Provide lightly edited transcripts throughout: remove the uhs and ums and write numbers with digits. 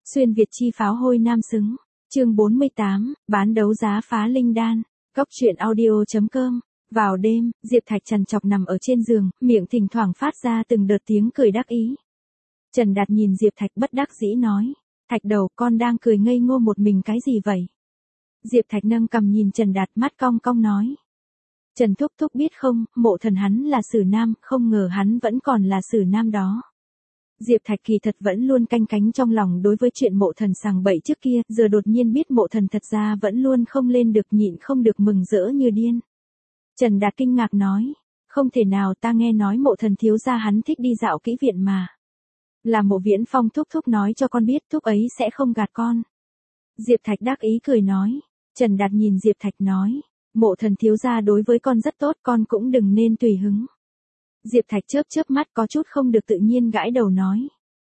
Xuyên Việt chi pháo hôi nam xứng. Chương 48, bán đấu giá phá linh đan. Cốc truyện audio.com. Vào đêm, Diệp Thạch trằn trọc nằm ở trên giường, miệng thỉnh thoảng phát ra từng đợt tiếng cười đắc ý. Trần Đạt nhìn Diệp Thạch bất đắc dĩ nói, Thạch đầu, con đang cười ngây ngô một mình cái gì vậy? Diệp Thạch nâng cằm nhìn Trần Đạt, mắt cong cong nói. Trần Thúc Thúc biết không, Mộ Thần hắn là Sử Nam, không ngờ hắn vẫn còn là Sử Nam đó. Diệp Thạch kỳ thật vẫn luôn canh cánh trong lòng đối với chuyện Mộ Thần sằng bậy trước kia, giờ đột nhiên biết Mộ Thần thật ra vẫn luôn không lên được, nhịn không được mừng rỡ như điên. Trần Đạt kinh ngạc nói, không thể nào, ta nghe nói Mộ Thần thiếu gia hắn thích đi dạo kỹ viện mà. Là Mộ Viễn Phong thúc thúc nói cho con biết, thúc ấy sẽ không gạt con. Diệp Thạch đắc ý cười nói. Trần Đạt nhìn Diệp Thạch nói, Mộ Thần thiếu gia đối với con rất tốt, con cũng đừng nên tùy hứng. Diệp Thạch chớp chớp mắt có chút không được tự nhiên gãi đầu nói.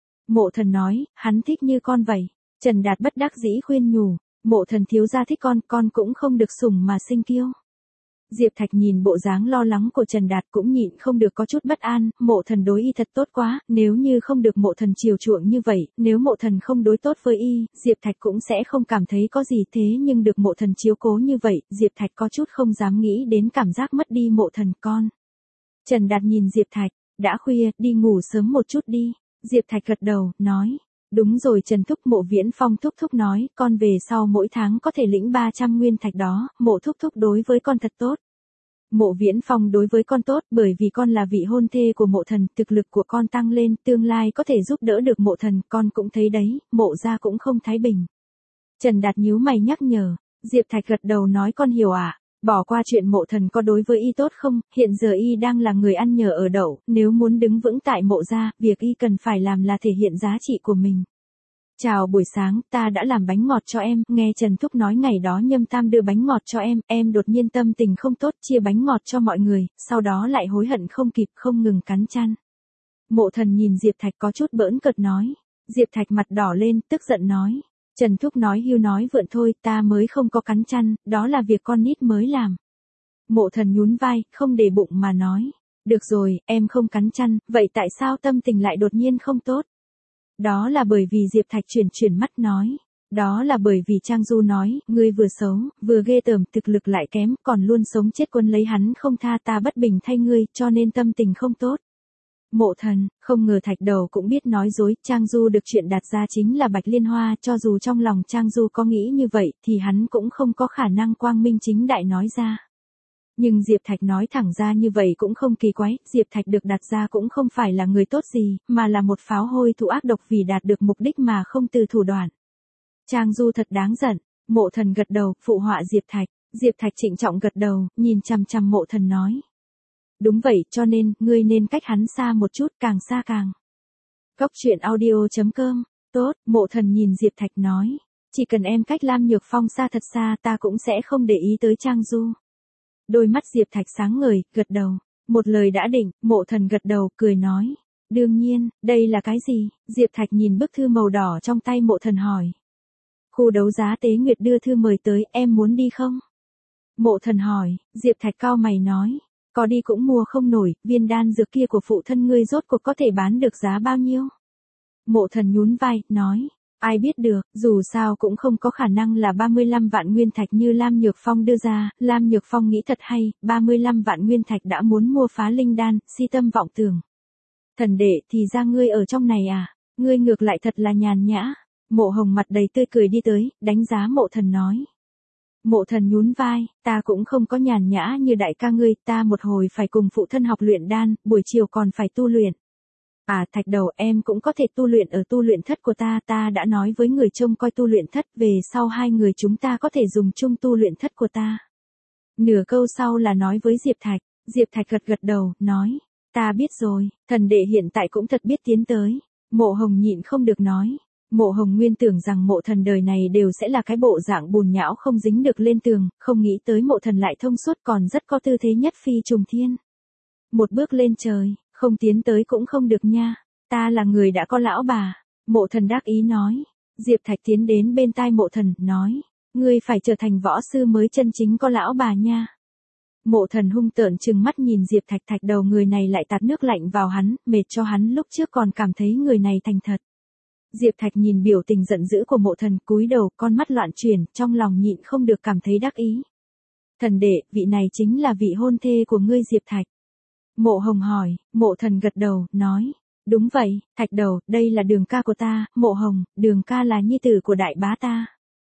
Mộ Thần nói, hắn thích như con vậy. Trần Đạt bất đắc dĩ khuyên nhủ, Mộ Thần thiếu gia thích con cũng không được sủng mà sinh kiêu. Diệp Thạch nhìn bộ dáng lo lắng của Trần Đạt cũng nhịn không được có chút bất an, Mộ Thần đối y thật tốt quá, nếu như không được Mộ Thần chiều chuộng như vậy, nếu Mộ Thần không đối tốt với y, Diệp Thạch cũng sẽ không cảm thấy có gì, thế nhưng được Mộ Thần chiếu cố như vậy, Diệp Thạch có chút không dám nghĩ đến cảm giác mất đi Mộ Thần con. Trần Đạt nhìn Diệp Thạch, đã khuya, đi ngủ sớm một chút đi. Diệp Thạch gật đầu, nói, đúng rồi Trần Thúc, Mộ Viễn Phong thúc thúc nói, con về sau mỗi tháng có thể lĩnh 300 nguyên thạch đó, Mộ thúc thúc đối với con thật tốt. Mộ Viễn Phong đối với con tốt bởi vì con là vị hôn thê của Mộ Thần, thực lực của con tăng lên, tương lai có thể giúp đỡ được Mộ Thần, con cũng thấy đấy, Mộ gia cũng không thái bình. Trần Đạt nhíu mày nhắc nhở, Diệp Thạch gật đầu nói con hiểu ạ. Bỏ qua chuyện Mộ Thần có đối với y tốt không, hiện giờ y đang là người ăn nhờ ở đậu, nếu muốn đứng vững tại Mộ gia, việc y cần phải làm là thể hiện giá trị của mình. Chào buổi sáng, ta đã làm bánh ngọt cho em, nghe Trần Thúc nói ngày đó Nhâm Tam đưa bánh ngọt cho em đột nhiên tâm tình không tốt, chia bánh ngọt cho mọi người, sau đó lại hối hận không kịp, không ngừng cắn chăn. Mộ Thần nhìn Diệp Thạch có chút bỡn cợt nói. Diệp Thạch mặt đỏ lên, tức giận nói. Trần Thúc nói hưu nói vượn thôi, ta mới không có cắn chăn, đó là việc con nít mới làm. Mộ Thần nhún vai, không để bụng mà nói. Được rồi, em không cắn chăn, vậy tại sao tâm tình lại đột nhiên không tốt? Đó là bởi vì Diệp Thạch chuyển mắt nói. Đó là bởi vì Trang Du nói, ngươi vừa xấu, vừa ghê tởm, thực lực lại kém, còn luôn sống chết quân lấy hắn không tha, ta bất bình thay ngươi, cho nên tâm tình không tốt. Mộ Thần, không ngờ Thạch đầu cũng biết nói dối, Trang Du được chuyện đặt ra chính là Bạch Liên Hoa, cho dù trong lòng Trang Du có nghĩ như vậy, thì hắn cũng không có khả năng quang minh chính đại nói ra. Nhưng Diệp Thạch nói thẳng ra như vậy cũng không kỳ quái, Diệp Thạch được đặt ra cũng không phải là người tốt gì, mà là một pháo hôi thủ ác độc vì đạt được mục đích mà không từ thủ đoạn. Trang Du thật đáng giận. Mộ Thần gật đầu, phụ họa Diệp Thạch. Diệp Thạch trịnh trọng gật đầu, nhìn chằm chằm Mộ Thần nói. Đúng vậy, cho nên, ngươi nên cách hắn xa một chút, càng xa càng. Cốc truyện audio.com. Tốt, Mộ Thần nhìn Diệp Thạch nói. Chỉ cần em cách Lam Nhược Phong xa thật xa, ta cũng sẽ không để ý tới Trang Du. Đôi mắt Diệp Thạch sáng ngời, gật đầu. Một lời đã định, Mộ Thần gật đầu, cười nói. Đương nhiên, đây là cái gì? Diệp Thạch nhìn bức thư màu đỏ trong tay Mộ Thần hỏi. Khu đấu giá Tế Nguyệt đưa thư mời tới, em muốn đi không? Mộ Thần hỏi, Diệp Thạch cau mày nói. Có đi cũng mua không nổi, viên đan dược kia của phụ thân ngươi rốt cuộc có thể bán được giá bao nhiêu? Mộ Thần nhún vai, nói. Ai biết được, dù sao cũng không có khả năng là 35 vạn nguyên thạch như Lam Nhược Phong đưa ra, Lam Nhược Phong nghĩ thật hay, 35 vạn nguyên thạch đã muốn mua phá linh đan, si tâm vọng tưởng. Thần đệ, thì ra ngươi ở trong này à, ngươi ngược lại thật là nhàn nhã. Mộ Hồng mặt đầy tươi cười đi tới, đánh giá Mộ Thần nói. Mộ Thần nhún vai, ta cũng không có nhàn nhã như đại ca ngươi, ta một hồi phải cùng phụ thân học luyện đan, buổi chiều còn phải tu luyện. À Thạch đầu, em cũng có thể tu luyện ở tu luyện thất của ta đã nói với người trông coi tu luyện thất, về sau hai người chúng ta có thể dùng chung tu luyện thất của ta. Nửa câu sau là nói với Diệp Thạch gật đầu, nói, ta biết rồi, thần đệ hiện tại cũng thật biết tiến tới. Mộ Hồng nhịn không được nói. Mộ Hồng nguyên tưởng rằng Mộ Thần đời này đều sẽ là cái bộ dạng bùn nhão không dính được lên tường, không nghĩ tới Mộ Thần lại thông suốt còn rất có tư thế nhất phi trùng thiên. Một bước lên trời, không tiến tới cũng không được nha, ta là người đã có lão bà. Mộ Thần đắc ý nói. Diệp Thạch tiến đến bên tai Mộ Thần, nói, ngươi phải trở thành võ sư mới chân chính có lão bà nha. Mộ Thần hung tợn trừng mắt nhìn Diệp Thạch, Thạch đầu người này lại tạt nước lạnh vào hắn, mệt cho hắn lúc trước còn cảm thấy người này thành thật. Diệp Thạch nhìn biểu tình giận dữ của Mộ Thần, cúi đầu, con mắt loạn chuyển, trong lòng nhịn không được cảm thấy đắc ý. Thần đệ, vị này chính là vị hôn thê của ngươi Diệp Thạch. Mộ Hồng hỏi, Mộ Thần gật đầu, nói. Đúng vậy, Thạch đầu, đây là Đường ca của ta, Mộ Hồng, Đường ca là nhi tử của đại bá ta.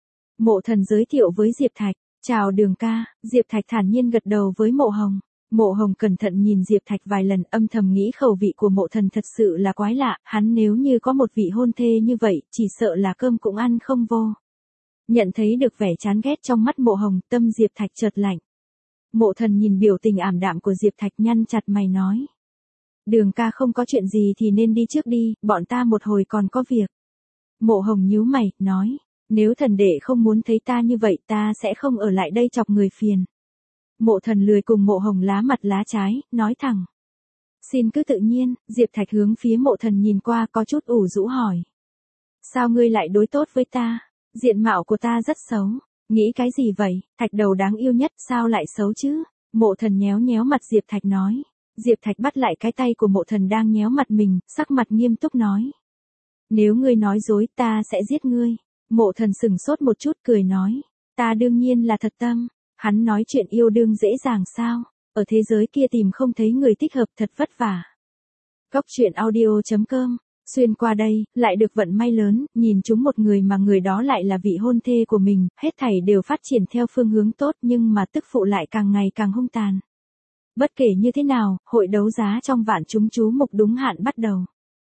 Mộ Thần giới thiệu với Diệp Thạch, chào Đường ca, Diệp Thạch thản nhiên gật đầu với Mộ Hồng. Mộ Hồng cẩn thận nhìn Diệp Thạch vài lần, âm thầm nghĩ khẩu vị của Mộ Thần thật sự là quái lạ, hắn nếu như có một vị hôn thê như vậy, chỉ sợ là cơm cũng ăn không vô. Nhận thấy được vẻ chán ghét trong mắt Mộ Hồng, tâm Diệp Thạch chợt lạnh. Mộ Thần nhìn biểu tình ảm đạm của Diệp Thạch nhăn chặt mày nói. Đường ca không có chuyện gì thì nên đi trước đi, bọn ta một hồi còn có việc. Mộ Hồng nhíu mày, nói. Nếu thần đệ không muốn thấy ta như vậy ta sẽ không ở lại đây chọc người phiền. Mộ Thần lười cùng Mộ Hồng lá mặt lá trái, nói thẳng. Xin cứ tự nhiên, Diệp Thạch hướng phía Mộ Thần nhìn qua có chút ủ rũ hỏi. Sao ngươi lại đối tốt với ta? Diện mạo của ta rất xấu. Nghĩ cái gì vậy, Thạch đầu đáng yêu nhất sao lại xấu chứ? Mộ Thần nhéo nhéo mặt Diệp Thạch nói. Diệp Thạch bắt lại cái tay của Mộ Thần đang nhéo mặt mình, sắc mặt nghiêm túc nói. Nếu ngươi nói dối ta sẽ giết ngươi. Mộ Thần sừng sốt một chút cười nói. Ta đương nhiên là thật tâm. Hắn nói chuyện yêu đương dễ dàng sao? Ở thế giới kia tìm không thấy người thích hợp thật vất vả. Cốc truyện audio.com. Xuyên qua đây, lại được vận may lớn, nhìn chúng một người mà người đó lại là vị hôn thê của mình, hết thảy đều phát triển theo phương hướng tốt nhưng mà tức phụ lại càng ngày càng hung tàn. Bất kể như thế nào, hội đấu giá trong vạn chúng chú mục đúng hạn bắt đầu.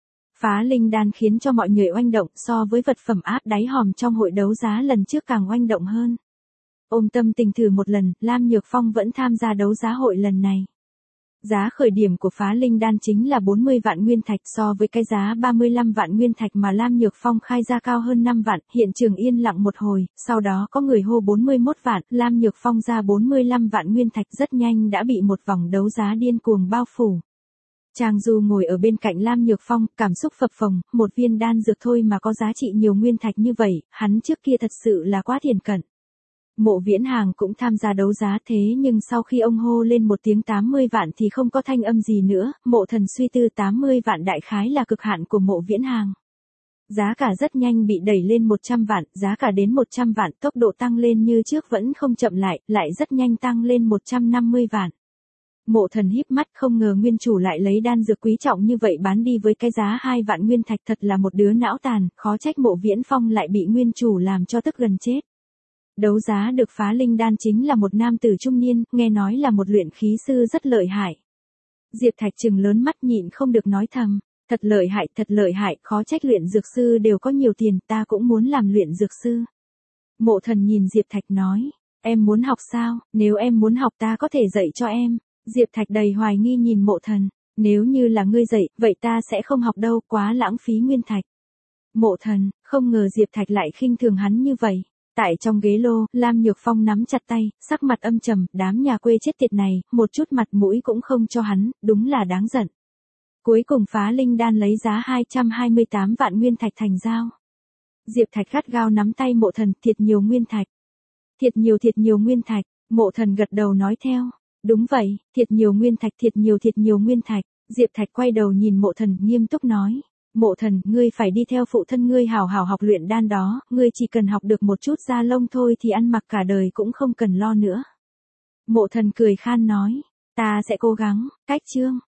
Phá linh đan khiến cho mọi người oanh động, so với vật phẩm áp đáy hòm trong hội đấu giá lần trước càng oanh động hơn. Ôm tâm tình thử một lần, Lam Nhược Phong vẫn tham gia đấu giá hội lần này. Giá khởi điểm của phá linh đan chính là 40 vạn nguyên thạch, so với cái giá 35 vạn nguyên thạch mà Lam Nhược Phong khai ra cao hơn 5 vạn, hiện trường yên lặng một hồi, sau đó có người hô 41 vạn, Lam Nhược Phong ra 45 vạn nguyên thạch, rất nhanh đã bị một vòng đấu giá điên cuồng bao phủ. Trang Du ngồi ở bên cạnh Lam Nhược Phong, cảm xúc phập phồng, một viên đan dược thôi mà có giá trị nhiều nguyên thạch như vậy, hắn trước kia thật sự là quá thiển cận. Mộ Viễn Hàng cũng tham gia đấu giá thế nhưng sau khi ông hô lên một tiếng 80 vạn thì không có thanh âm gì nữa, Mộ Thần suy tư 80 vạn đại khái là cực hạn của Mộ Viễn Hàng. Giá cả rất nhanh bị đẩy lên 100 vạn, giá cả đến 100 vạn, tốc độ tăng lên như trước vẫn không chậm lại rất nhanh tăng lên 150 vạn. Mộ Thần híp mắt, không ngờ nguyên chủ lại lấy đan dược quý trọng như vậy bán đi với cái giá 2 vạn nguyên thạch, thật là một đứa não tàn, khó trách Mộ Viễn Phong lại bị nguyên chủ làm cho tức gần chết. Đấu giá được phá linh đan chính là một nam tử trung niên, nghe nói là một luyện khí sư rất lợi hại. Diệp Thạch trừng lớn mắt nhịn không được nói thầm, thật lợi hại, khó trách luyện dược sư đều có nhiều tiền, ta cũng muốn làm luyện dược sư. Mộ Thần nhìn Diệp Thạch nói, em muốn học sao, nếu em muốn học ta có thể dạy cho em. Diệp Thạch đầy hoài nghi nhìn Mộ Thần, nếu như là ngươi dạy, vậy ta sẽ không học đâu, quá lãng phí nguyên thạch. Mộ Thần, không ngờ Diệp Thạch lại khinh thường hắn như vậy. Tại trong ghế lô, Lam Nhược Phong nắm chặt tay, sắc mặt âm trầm, đám nhà quê chết tiệt này, một chút mặt mũi cũng không cho hắn, đúng là đáng giận. Cuối cùng phá linh đan lấy giá 228 vạn nguyên thạch thành giao. Diệp Thạch gắt gao nắm tay Mộ Thần, thiệt nhiều nguyên thạch. Thiệt nhiều nguyên thạch, Mộ Thần gật đầu nói theo. Đúng vậy, thiệt nhiều nguyên thạch, Diệp Thạch quay đầu nhìn Mộ Thần nghiêm túc nói. Mộ Thần, ngươi phải đi theo phụ thân ngươi hào hào học luyện đan đó, ngươi chỉ cần học được một chút da lông thôi thì ăn mặc cả đời cũng không cần lo nữa. Mộ Thần cười khan nói, ta sẽ cố gắng, cách chương.